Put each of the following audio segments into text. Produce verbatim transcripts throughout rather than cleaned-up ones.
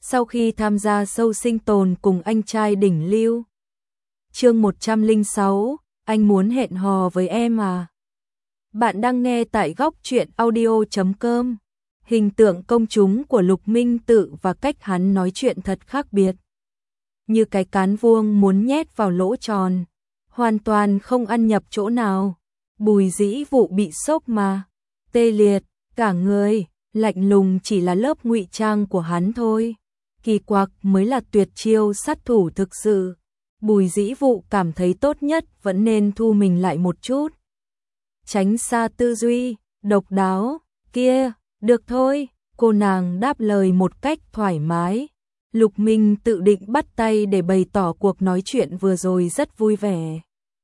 sau khi tham gia show sinh tồn cùng anh trai đỉnh lưu. Chương một trăm lẻ sáu, anh muốn hẹn hò với em à? Bạn đang nghe tại góc truyện audio chấm com. Hình tượng công chúng của Lục Minh Tự và cách hắn nói chuyện thật khác biệt. Như cái cán vuông muốn nhét vào lỗ tròn, hoàn toàn không ăn nhập chỗ nào. Bùi Dĩ Vụ bị sốc mà, tê liệt, cả người, lạnh lùng chỉ là lớp ngụy trang của hắn thôi. Kỳ quặc mới là tuyệt chiêu sát thủ thực sự. Bùi Dĩ Vụ cảm thấy tốt nhất vẫn nên thu mình lại một chút. Tránh xa tư duy, độc đáo, kia, được thôi, cô nàng đáp lời một cách thoải mái. Lục Minh tự định bắt tay để bày tỏ cuộc nói chuyện vừa rồi rất vui vẻ.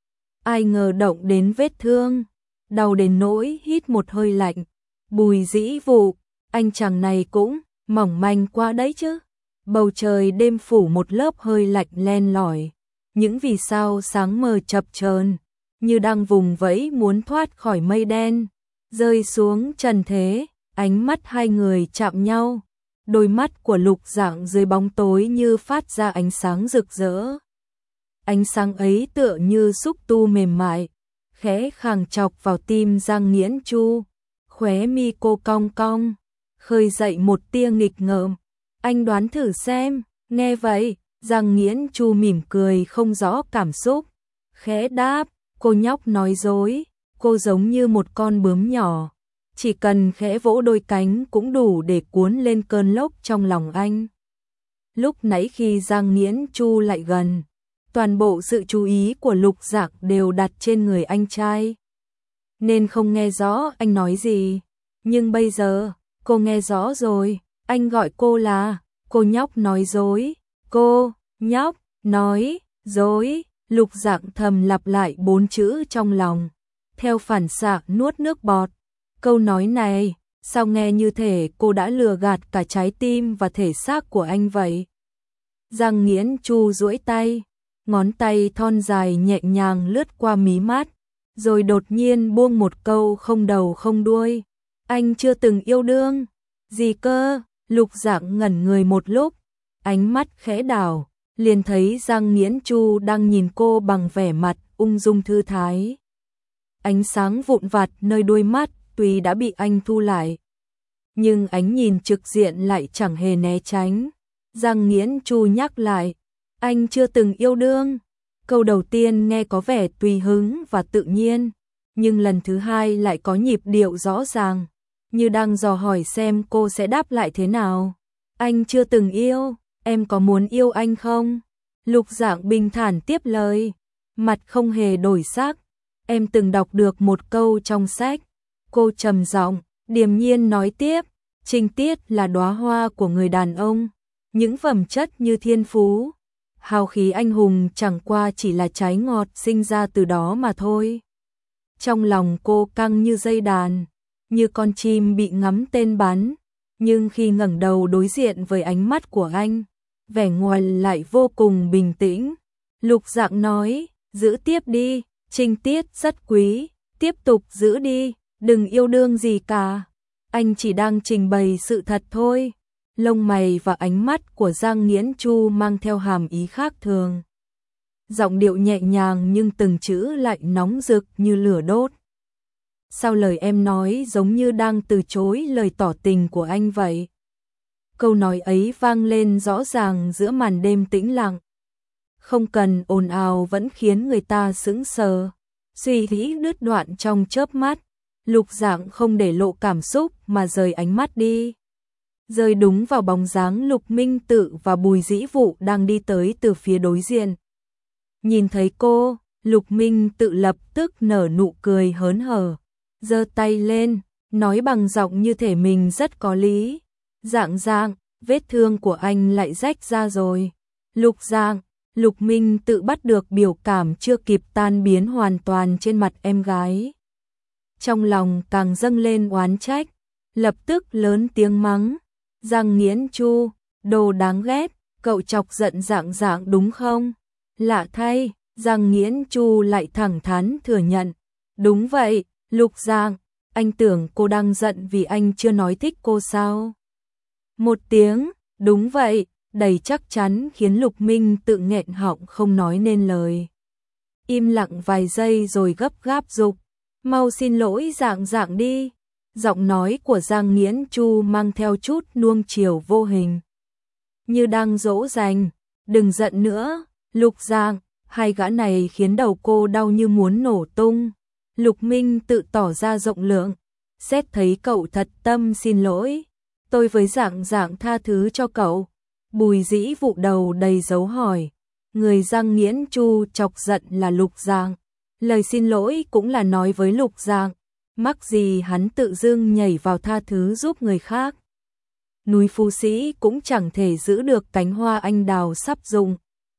Ai ngờ động đến vết thương, đau đến nỗi hít một hơi lạnh. Bùi Dĩ Vụ, anh chàng này cũng mỏng manh quá đấy chứ. Bầu trời đêm phủ một lớp hơi lạnh len lỏi, những vì sao sáng mờ chập chờn, như đang vùng vẫy muốn thoát khỏi mây đen, rơi xuống trần thế. Ánh mắt hai người chạm nhau, đôi mắt của Lục Dạng dưới bóng tối như phát ra ánh sáng rực rỡ. Ánh sáng ấy tựa như xúc tu mềm mại, khẽ khàng chọc vào tim Giang Nghiễn Chu. Khóe mi cô cong cong, khơi dậy một tia nghịch ngợm. Anh đoán thử xem. Nghe vậy, Giang Nghiễn Chu mỉm cười không rõ cảm xúc, khẽ đáp, cô nhóc nói dối, cô giống như một con bướm nhỏ, chỉ cần khẽ vỗ đôi cánh cũng đủ để cuốn lên cơn lốc trong lòng anh. Lúc nãy khi Giang Nghiễn Chu lại gần, toàn bộ sự chú ý của Lục Dạng đều đặt trên người anh trai, nên không nghe rõ anh nói gì. Nhưng bây giờ, cô nghe rõ rồi, anh gọi cô là cô nhóc nói dối. Cô nhóc nói dối. Lục Dạng thầm lặp lại bốn chữ trong lòng, theo phản xạ nuốt nước bọt. Câu nói này, sao nghe như thể cô đã lừa gạt cả trái tim và thể xác của anh vậy. Giang Nghiễn Chu duỗi tay, ngón tay thon dài nhẹ nhàng lướt qua mí mắt, rồi đột nhiên buông một câu không đầu không đuôi. Anh chưa từng yêu đương. Gì cơ? Lục Dạng ngẩn người một lúc, ánh mắt khẽ đảo, liền thấy Giang Nghiễn Chu đang nhìn cô bằng vẻ mặt ung dung thư thái. Ánh sáng vụn vặt nơi đôi mắt tuy đã bị anh thu lại, nhưng ánh nhìn trực diện lại chẳng hề né tránh. Giang Nghiễn Chu nhắc lại, anh chưa từng yêu đương. Câu đầu tiên nghe có vẻ tùy hứng và tự nhiên, nhưng lần thứ hai lại có nhịp điệu rõ ràng, như đang dò hỏi xem cô sẽ đáp lại thế nào. Anh chưa từng yêu, em có muốn yêu anh không? Lục Dạng bình thản tiếp lời, mặt không hề đổi sắc. Em từng đọc được một câu trong sách. Cô trầm giọng, điềm nhiên nói tiếp, trinh tiết là đóa hoa của người đàn ông, những phẩm chất như thiên phú, hào khí anh hùng chẳng qua chỉ là trái ngọt sinh ra từ đó mà thôi. Trong lòng cô căng như dây đàn, như con chim bị ngắm tên bắn, nhưng khi ngẩng đầu đối diện với ánh mắt của anh, vẻ ngoài lại vô cùng bình tĩnh. Lục Dạng nói, giữ tiếp đi, trinh tiết rất quý, tiếp tục giữ đi, đừng yêu đương gì cả. Anh chỉ đang trình bày sự thật thôi. Lông mày và ánh mắt của Giang Nghiễn Chu mang theo hàm ý khác thường. Giọng điệu nhẹ nhàng nhưng từng chữ lại nóng rực như lửa đốt. Sao lời em nói giống như đang từ chối lời tỏ tình của anh vậy? Câu nói ấy vang lên rõ ràng giữa màn đêm tĩnh lặng. Không cần ồn ào vẫn khiến người ta sững sờ. Suy nghĩ đứt đoạn trong chớp mắt, Lục Dạng không để lộ cảm xúc mà rời ánh mắt đi. Rơi đúng vào bóng dáng Lục Minh Tự và Bùi Dĩ Vụ đang đi tới từ phía đối diện. Nhìn thấy cô, Lục Minh Tự lập tức nở nụ cười hớn hở, giơ tay lên, nói bằng giọng như thể mình rất có lý. Dạng Dạng, vết thương của anh lại rách ra rồi. Lục Dạng, Lục Minh Tự bắt được biểu cảm chưa kịp tan biến hoàn toàn trên mặt em gái. Trong lòng càng dâng lên oán trách, lập tức lớn tiếng mắng. Giang Nghiễn Chu, đồ đáng ghét, cậu chọc giận Dạng Dạng đúng không? Lạ thay, Giang Nghiễn Chu lại thẳng thắn thừa nhận. Đúng vậy, Lục Dạng, anh tưởng cô đang giận vì anh chưa nói thích cô sao? Một tiếng, Đúng vậy, đầy chắc chắn khiến Lục Minh tự nghẹn họng không nói nên lời. Im lặng vài giây rồi gấp gáp dục, mau xin lỗi Dạng Dạng đi. Giọng nói của Giang Nghiễn Chu mang theo chút nuông chiều vô hình, như đang dỗ dành. Đừng giận nữa, Lục Dạng. Hai gã này khiến đầu cô đau như muốn nổ tung. Lục Minh tự tỏ ra rộng lượng. Xét thấy cậu thật tâm xin lỗi, tôi với Dạng Dạng tha thứ cho cậu. Bùi Dĩ Vụ đầu đầy dấu hỏi. Người Giang Nghiễn Chu chọc giận là Lục Dạng. Lời xin lỗi cũng là nói với Lục Dạng. Mắc gì hắn tự dưng nhảy vào tha thứ giúp người khác. Núi Phú Sĩ cũng chẳng thể giữ được cánh hoa anh đào sắp rụng.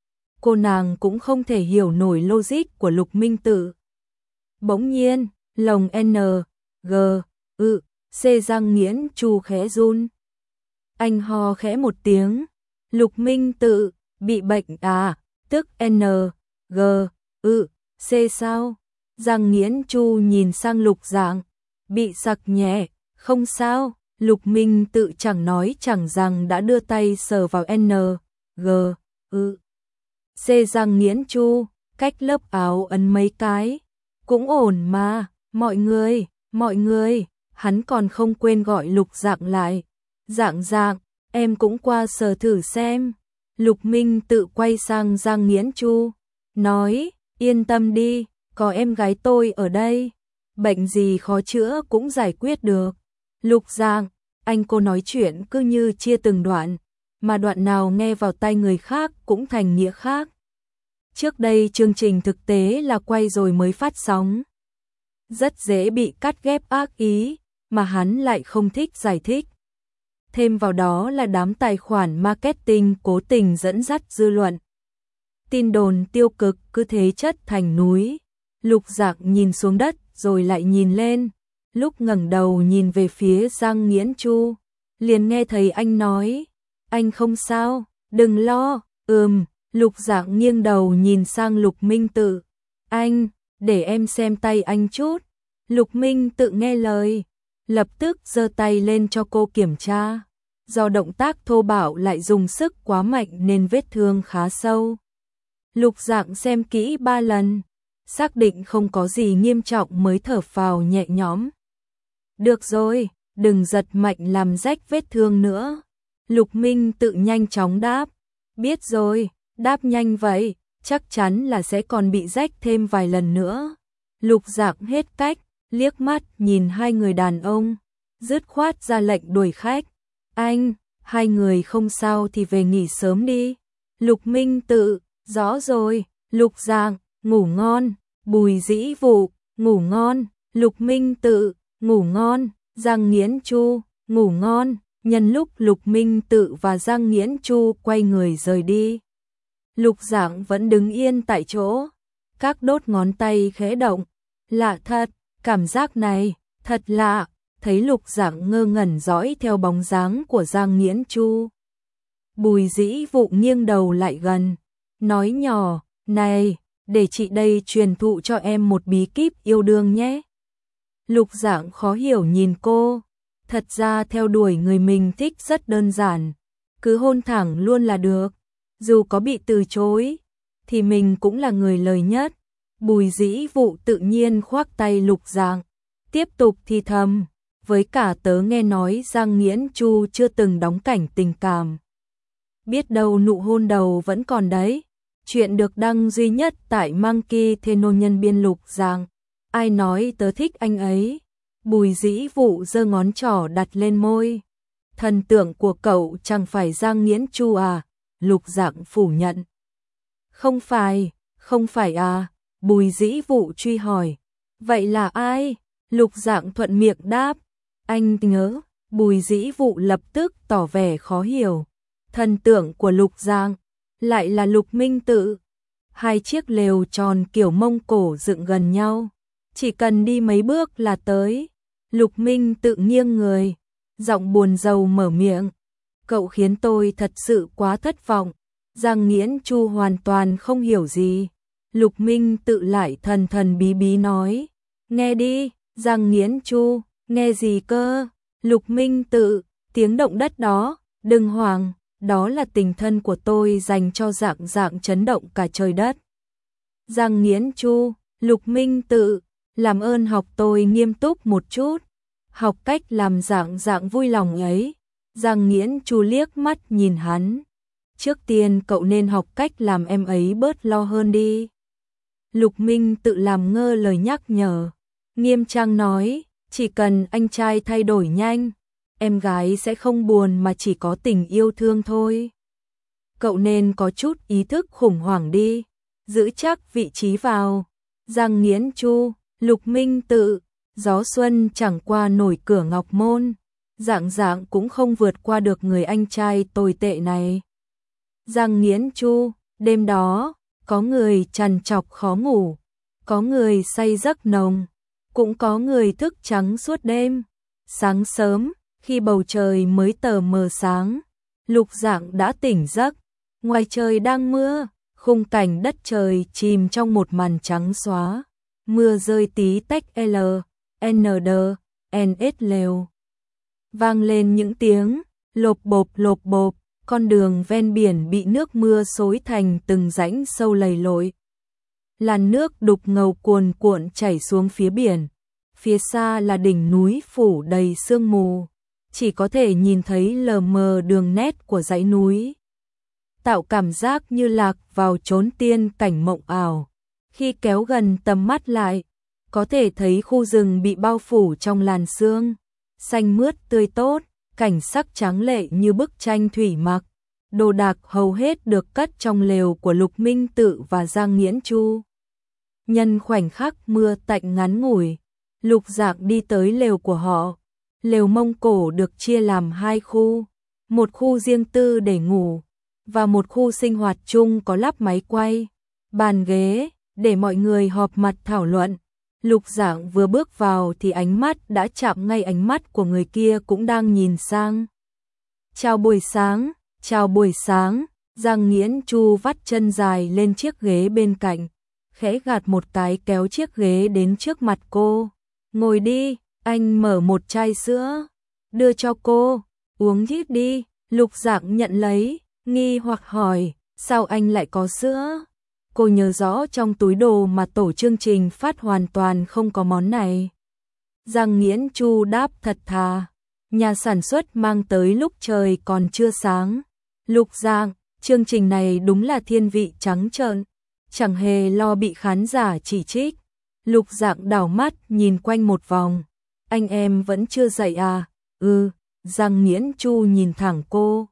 Cô nàng cũng không thể hiểu nổi logic của Lục Minh Tự. Bỗng nhiên, lồng N, G, ư, C Giang Nghiễn Chu khẽ run. Anh ho khẽ một tiếng. Lục Minh Tự, bị bệnh à, tức N, G, ư, C sao? Giang Nghiễn Chu nhìn sang Lục Dạng, bị sặc nhẹ, không sao. Lục Minh Tự chẳng nói chẳng rằng đã đưa tay sờ vào N, G, ư, C Giang Nghiễn Chu, cách lớp áo ấn mấy cái. Cũng ổn mà, mọi người, mọi người, hắn còn không quên gọi Lục Dạng lại. Dạng Dạng, em cũng qua sờ thử xem. Lục Minh Tự quay sang Giang Nghiễn Chu, nói, yên tâm đi, có em gái tôi ở đây. Bệnh gì khó chữa cũng giải quyết được. Lục Dạng, anh cô nói chuyện cứ như chia từng đoạn, mà đoạn nào nghe vào tai người khác cũng thành nghĩa khác. Trước đây chương trình thực tế là quay rồi mới phát sóng. Rất dễ bị cắt ghép ác ý, mà hắn lại không thích giải thích. Thêm vào đó là đám tài khoản marketing cố tình dẫn dắt dư luận. Tin đồn tiêu cực cứ thế chất thành núi. Lục Dạng nhìn xuống đất rồi lại nhìn lên. Lúc ngẩng đầu nhìn về phía Giang Nghiễn Chu, liền nghe thấy anh nói, anh không sao, đừng lo. Ừm. Lục Dạng nghiêng đầu nhìn sang Lục Minh Tự. Anh, để em xem tay anh chút. Lục Minh Tự nghe lời, lập tức giơ tay lên cho cô kiểm tra. Do động tác thô bạo lại dùng sức quá mạnh nên vết thương khá sâu. Lục Dạng xem kỹ ba lần, xác định không có gì nghiêm trọng mới thở phào nhẹ nhõm. Được rồi, đừng giật mạnh làm rách vết thương nữa. Lục Minh Tự nhanh chóng đáp. Biết rồi. Đáp nhanh vậy, chắc chắn là sẽ còn bị rách thêm vài lần nữa. Lục Dạng hết cách, liếc mắt nhìn hai người đàn ông, dứt khoát ra lệnh đuổi khách. Anh, hai người không sao thì về nghỉ sớm đi. Lục Minh Tự, rõ rồi. Lục Dạng, ngủ ngon. Bùi Dĩ Vụ, ngủ ngon. Lục Minh Tự, ngủ ngon. Giang Nghiễn Chu, ngủ ngon. Nhân lúc Lục Minh Tự và Giang Nghiễn Chu quay người rời đi, Lục Dạng vẫn đứng yên tại chỗ, các đốt ngón tay khẽ động. Lạ thật, cảm giác này, thật lạ. Thấy Lục Dạng ngơ ngẩn dõi theo bóng dáng của Giang Nghiễn Chu, Bùi Dĩ Vụ nghiêng đầu lại gần, nói nhỏ, này, để chị đây truyền thụ cho em một bí kíp yêu đương nhé. Lục Dạng khó hiểu nhìn cô, thật ra theo đuổi người mình thích rất đơn giản, cứ hôn thẳng luôn là được. Dù có bị từ chối, thì mình cũng là người lời nhất. Bùi Dĩ Vụ tự nhiên khoác tay Lục Dạng, tiếp tục thì thầm, với cả tớ nghe nói Giang Nghiễn Chu chưa từng đóng cảnh tình cảm. Biết đâu nụ hôn đầu vẫn còn đấy. Chuyện được đăng duy nhất tại Monkey Theno nhân biên Lục Dạng. Ai nói tớ thích anh ấy? Bùi Dĩ Vụ giơ ngón trỏ đặt lên môi. Thần tượng của cậu chẳng phải Giang Nghiễn Chu à? Lục Dạng phủ nhận. Không phải, không phải à? Bùi Dĩ Vụ truy hỏi. Vậy là ai? Lục Dạng thuận miệng đáp. Anh nhớ. Bùi Dĩ Vụ lập tức tỏ vẻ khó hiểu. Thần tượng của Lục Dạng lại là Lục Minh Tự. Hai chiếc lều tròn kiểu Mông Cổ dựng gần nhau, chỉ cần đi mấy bước là tới. Lục Minh Tự nghiêng người, giọng buồn rầu mở miệng. Cậu khiến tôi thật sự quá thất vọng. Giang Nghiễn Chu hoàn toàn không hiểu gì. Lục Minh Tự lại thần thần bí bí nói. Nghe đi. Giang Nghiễn Chu, nghe gì cơ? Lục Minh Tự, tiếng động đất đó, đừng hoảng. đó là tình thân của tôi dành cho Dạng Dạng chấn động cả trời đất. Giang Nghiễn Chu, Lục Minh Tự, làm ơn học tôi nghiêm túc một chút, học cách làm Dạng Dạng vui lòng ấy. Giang Nghiễn Chu liếc mắt nhìn hắn. Trước tiên cậu nên học cách làm em ấy bớt lo hơn đi. Lục Minh Tự làm ngơ lời nhắc nhở. Nghiêm trang nói, chỉ cần anh trai thay đổi nhanh, em gái sẽ không buồn mà chỉ có tình yêu thương thôi. Cậu nên có chút ý thức khủng hoảng đi, giữ chắc vị trí vào. Giang Nghiễn Chu, Lục Minh Tự, gió xuân chẳng qua nổi cửa ngọc môn, Dạng Dạng cũng không vượt qua được người anh trai tồi tệ này. Giang Nghiễn Chu, đêm đó, có người trằn trọc khó ngủ, có người say giấc nồng, cũng có người thức trắng suốt đêm. Sáng sớm, khi bầu trời mới tờ mờ sáng, Lục Dạng đã tỉnh giấc, ngoài trời đang mưa, khung cảnh đất trời chìm trong một màn trắng xóa, mưa rơi tí tách L, N D, N S lều. Vang lên những tiếng lộp bộp lộp bộp, con đường ven biển bị nước mưa xối thành từng rãnh sâu lầy lội. Làn nước đục ngầu cuồn cuộn chảy xuống phía biển, phía xa là đỉnh núi phủ đầy sương mù, chỉ có thể nhìn thấy lờ mờ đường nét của dãy núi, tạo cảm giác như lạc vào chốn tiên cảnh mộng ảo. Khi kéo gần tầm mắt lại, có thể thấy khu rừng bị bao phủ trong làn sương, xanh mướt tươi tốt, cảnh sắc tráng lệ như bức tranh thủy mặc. Đồ đạc hầu hết được cất trong lều của Lục Minh Tự và Giang Nghiễn Chu. Nhân khoảnh khắc mưa tạnh ngắn ngủi, Lục Dạng đi tới lều của họ. Lều Mông Cổ được chia làm hai khu, một khu riêng tư để ngủ, và một khu sinh hoạt chung có lắp máy quay, bàn ghế, để mọi người họp mặt thảo luận. Lục Dạng vừa bước vào thì ánh mắt đã chạm ngay ánh mắt của người kia cũng đang nhìn sang. Chào buổi sáng, chào buổi sáng, Giang Nghiễn Chu vắt chân dài lên chiếc ghế bên cạnh, khẽ gạt một cái kéo chiếc ghế đến trước mặt cô. Ngồi đi, anh mở một chai sữa, đưa cho cô, uống ít đi. Lục Dạng nhận lấy, nghi hoặc hỏi, sao anh lại có sữa? Cô nhớ rõ trong túi đồ mà tổ chương trình phát hoàn toàn không có món này. Giang Nghiễn Chu đáp thật thà, nhà sản xuất mang tới lúc trời còn chưa sáng. Lục Dạng, chương trình này đúng là thiên vị trắng trợn, chẳng hề lo bị khán giả chỉ trích. Lục Dạng đảo mắt nhìn quanh một vòng, anh em vẫn chưa dậy à? Ừ. Giang Nghiễn Chu nhìn thẳng cô,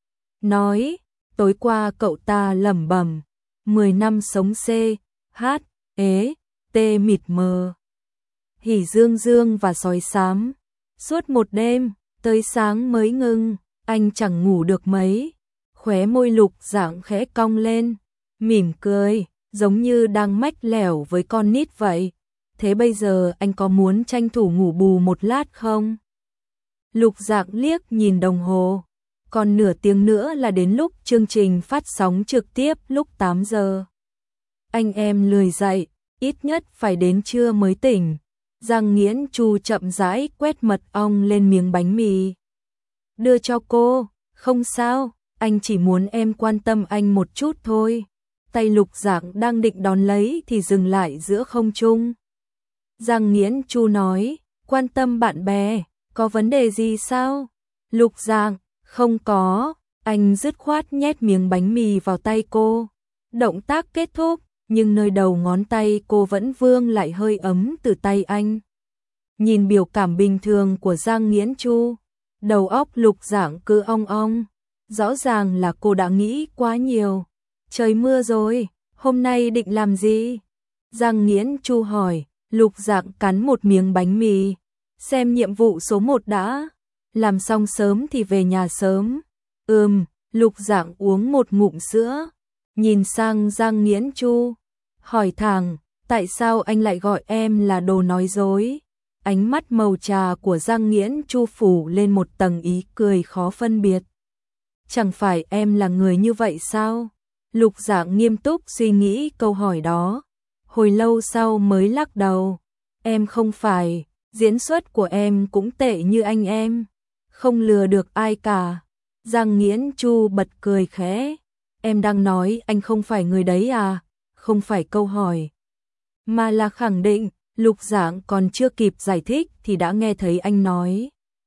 nói, tối qua cậu ta lẩm bẩm, mười năm sống C, H, ế, T mịt mờ. Hỉ dương dương và sói xám, suốt một đêm, tới sáng mới ngưng, anh chẳng ngủ được mấy. Khóe môi Lục Dạng khẽ cong lên, mỉm cười, giống như đang mách lẻo với con nít vậy. Thế bây giờ anh có muốn tranh thủ ngủ bù một lát không? Lục Dạng liếc nhìn đồng hồ, còn nửa tiếng nữa là đến lúc chương trình phát sóng trực tiếp lúc tám giờ. Anh em lười dậy, ít nhất phải đến trưa mới tỉnh. Giang Nghiễn Chu chậm rãi quét mật ong lên miếng bánh mì. Đưa cho cô, không sao, anh chỉ muốn em quan tâm anh một chút thôi. Tay Lục Dạng đang định đón lấy thì dừng lại giữa không trung. Giang Nghiễn Chu nói, quan tâm bạn bè, có vấn đề gì sao? Lục Dạng, không có, anh dứt khoát nhét miếng bánh mì vào tay cô. Động tác kết thúc, nhưng nơi đầu ngón tay cô vẫn vương lại hơi ấm từ tay anh. Nhìn biểu cảm bình thường của Giang Nghiễn Chu, đầu óc Lục Dạng cứ ong ong. Rõ ràng là cô đã nghĩ quá nhiều. Trời mưa rồi, hôm nay định làm gì? Giang Nghiễn Chu hỏi. Lục Dạng cắn một miếng bánh mì. Xem nhiệm vụ số một đã. Làm xong sớm thì về nhà sớm. Ừm, Lục Dạng uống một ngụm sữa. Nhìn sang Giang Nghiễn Chu, hỏi thẳng, tại sao anh lại gọi em là đồ nói dối? Ánh mắt màu trà của Giang Nghiễn Chu phủ lên một tầng ý cười khó phân biệt. Chẳng phải em là người như vậy sao? Lục Dạng nghiêm túc suy nghĩ câu hỏi đó. Hồi lâu sau mới lắc đầu. Em không phải, diễn xuất của em cũng tệ như anh em. Không lừa được ai cả. Giang Nghiễn Chu bật cười khẽ. Em đang nói anh không phải người đấy à? Không phải câu hỏi, mà là khẳng định. Lục Dạng còn chưa kịp giải thích thì đã nghe thấy anh nói.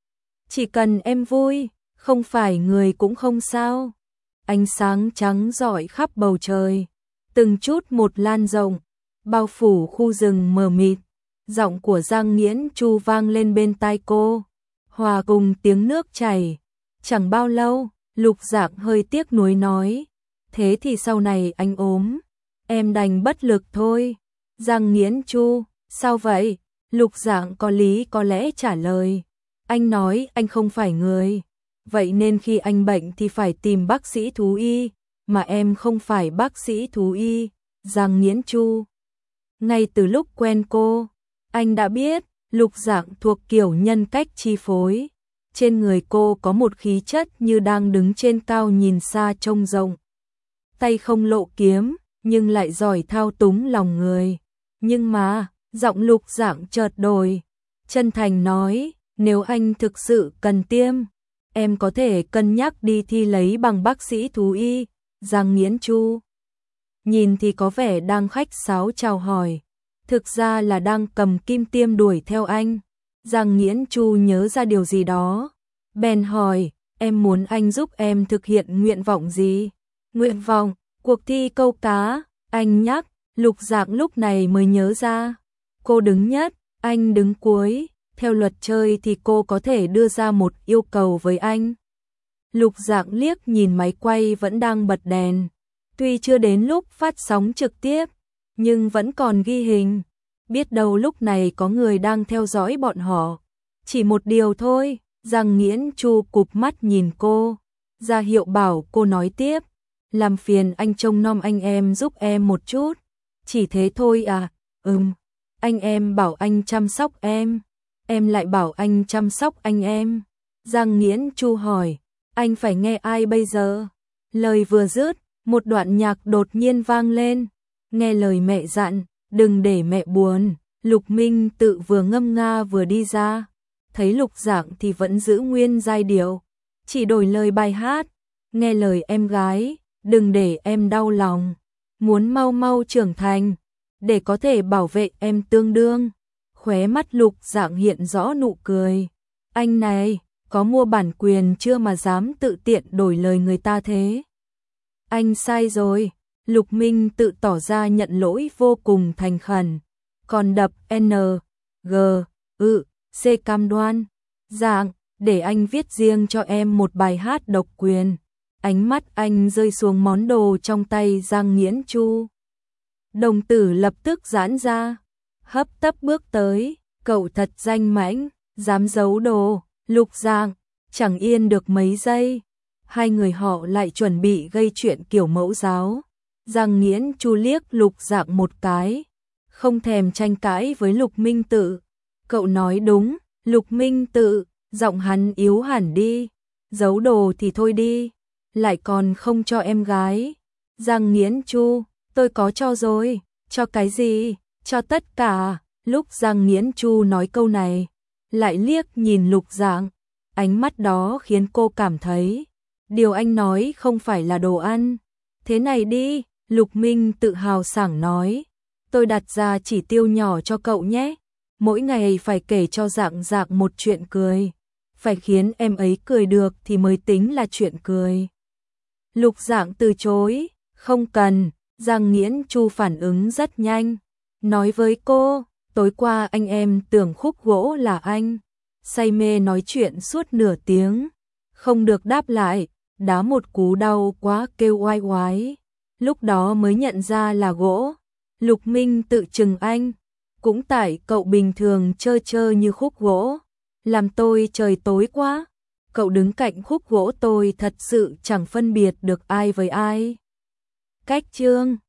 Chỉ cần em vui, không phải người cũng không sao. Ánh sáng trắng rọi khắp bầu trời, từng chút một lan rộng, bao phủ khu rừng mờ mịt. Giọng của Giang Nghiễn Chu vang lên bên tai cô, hòa cùng tiếng nước chảy. Chẳng bao lâu, Lục Dạng hơi tiếc nuối nói, thế thì sau này anh ốm, em đành bất lực thôi. Giang Nghiễn Chu, sao vậy? Lục Dạng có lý có lẽ trả lời, anh nói anh không phải người, vậy nên khi anh bệnh thì phải tìm bác sĩ thú y, mà em không phải bác sĩ thú y. Giang Nghiễn Chu, ngay từ lúc quen cô, anh đã biết Lục Dạng thuộc kiểu nhân cách chi phối. Trên người cô có một khí chất như đang đứng trên cao nhìn xa trông rộng. Tay không lộ kiếm, nhưng lại giỏi thao túng lòng người. Nhưng mà, giọng Lục Dạng chợt đổi, chân thành nói, nếu anh thực sự cần tiêm, em có thể cân nhắc đi thi lấy bằng bác sĩ thú y. Giang Nghiễn Chu nhìn thì có vẻ đang khách sáo chào hỏi, thực ra là đang cầm kim tiêm đuổi theo anh. Giang Nghiễn Chu nhớ ra điều gì đó, bèn hỏi, em muốn anh giúp em thực hiện nguyện vọng gì? Nguyện vọng, cuộc thi câu cá, anh nhắc. Lục Dạng lúc này mới nhớ ra, cô đứng nhất, anh đứng cuối, theo luật chơi thì cô có thể đưa ra một yêu cầu với anh. Lục Dạng liếc nhìn máy quay vẫn đang bật đèn, tuy chưa đến lúc phát sóng trực tiếp, nhưng vẫn còn ghi hình, biết đâu lúc này có người đang theo dõi bọn họ. Chỉ một điều thôi. Giang Nghiễn Chu cụp mắt nhìn cô, ra hiệu bảo cô nói tiếp, làm phiền anh trông nom anh em giúp em một chút. Chỉ thế thôi à? Ừm, anh em bảo anh chăm sóc em, em lại bảo anh chăm sóc anh em. Giang Nghiễn Chu hỏi, anh phải nghe ai bây giờ? Lời vừa dứt, một đoạn nhạc đột nhiên vang lên, nghe lời mẹ dặn, đừng để mẹ buồn. Lục Minh Tự vừa ngâm nga vừa đi ra, thấy Lục Dạng thì vẫn giữ nguyên giai điệu, chỉ đổi lời bài hát, nghe lời em gái, đừng để em đau lòng, muốn mau mau trưởng thành, để có thể bảo vệ em tương đương. Khóe mắt Lục Dạng hiện rõ nụ cười, anh này, có mua bản quyền chưa mà dám tự tiện đổi lời người ta thế? Anh sai rồi. Lục Minh Tự tỏ ra nhận lỗi vô cùng thành khẩn, còn đập N, G, ư, C cam đoan, Dạng, để anh viết riêng cho em một bài hát độc quyền. Ánh mắt anh rơi xuống món đồ trong tay Giang Nghiễn Chu. Đồng tử lập tức giãn ra, hấp tấp bước tới, cậu thật danh mãnh, dám giấu đồ. Lục Dạng chẳng yên được mấy giây, hai người họ lại chuẩn bị gây chuyện kiểu mẫu giáo. Giang Nghiễn Chu liếc Lục Dạng một cái, không thèm tranh cãi với Lục Minh Tự. Cậu nói đúng. Lục Minh Tự, giọng hắn yếu hẳn đi, giấu đồ thì thôi đi, lại còn không cho em gái. Giang Nghiễn Chu, tôi có cho rồi. Cho cái gì? Cho tất cả. Lúc Giang Nghiễn Chu nói câu này, lại liếc nhìn Lục Dạng, ánh mắt đó khiến cô cảm thấy điều anh nói không phải là đồ ăn. Thế này đi, Lục Minh Tự hào sảng nói, tôi đặt ra chỉ tiêu nhỏ cho cậu nhé, mỗi ngày phải kể cho Dạng Dạng một chuyện cười, phải khiến em ấy cười được thì mới tính là chuyện cười. Lục Dạng từ chối, không cần. Giang Nghiễn Chu phản ứng rất nhanh, nói với cô, tối qua anh em tưởng khúc gỗ là anh, say mê nói chuyện suốt nửa tiếng, không được đáp lại, đá một cú đau quá kêu oai oái, lúc đó mới nhận ra là gỗ. Lục Minh Tự chừng anh, cũng tại cậu bình thường chơi chơi như khúc gỗ, làm tôi trời tối quá, cậu đứng cạnh khúc gỗ tôi thật sự chẳng phân biệt được ai với ai. Cách chương